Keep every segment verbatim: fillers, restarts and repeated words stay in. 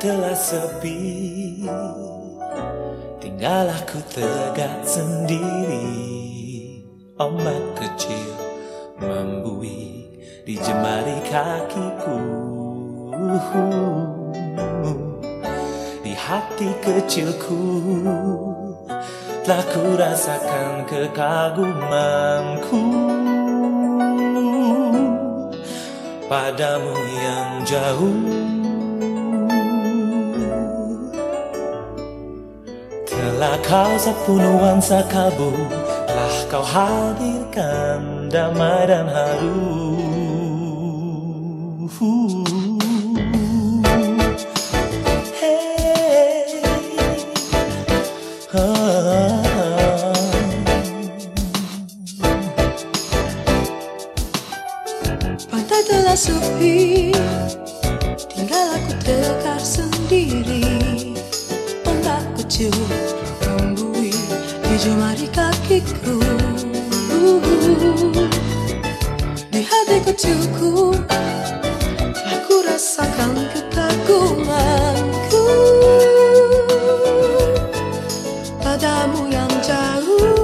telah sepi, tinggal aku tegak sendiri. Ombak kecil membuih di jemari kakiku. Di hati kecilku telah ku rasakan kekagumanku padamu yang jauh. Telah kau sapu nuansa kalbu, telah kau hadirkan damai dan haru. Hey, ah. Pantai telah sepi, tinggal aku tegak sendiri. Ombak kecil membuih di jemari kakiku. Di hati kecilku telah ku rasakan kekagumanku padamu yang jauh.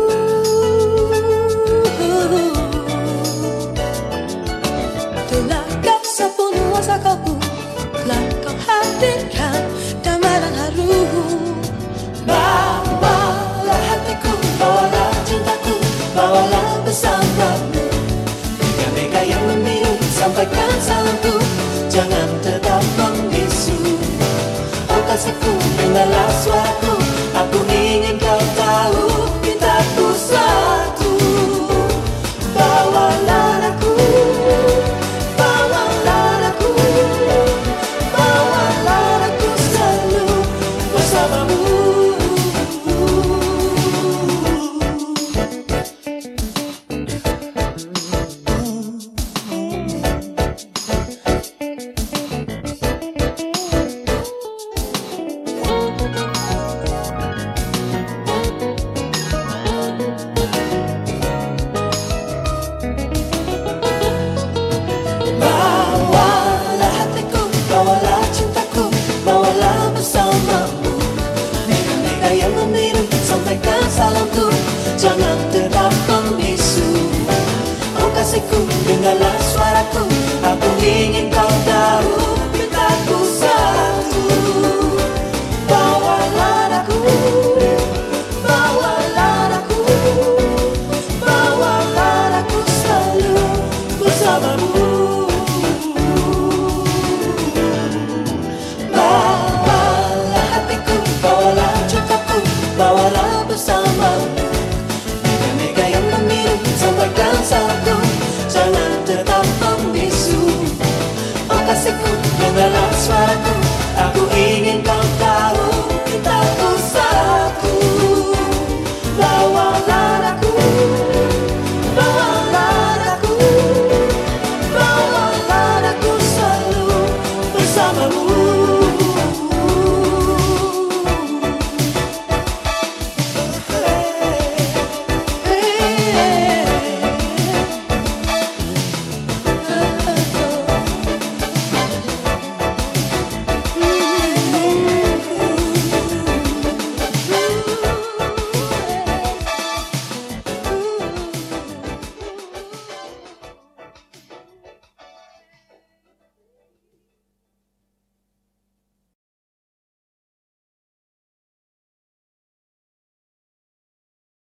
Telah kau sapu nuansa kalbu, telah kau hadirkan damai dan haru. Bawalah hatiku, bawalah cintaku, bawalah bersamamu. Mega-mega yang membiru, sampaikan salamku, jangan tetap membisu. Oh kasihku, dengarlah suaraku, aku ingin kau tahu, mintaku satu. Bawalah aku, bawalah aku, bawalah aku selalu bersamamu. Bawalah hatiku, bawalah cintaku, bawalah bersama.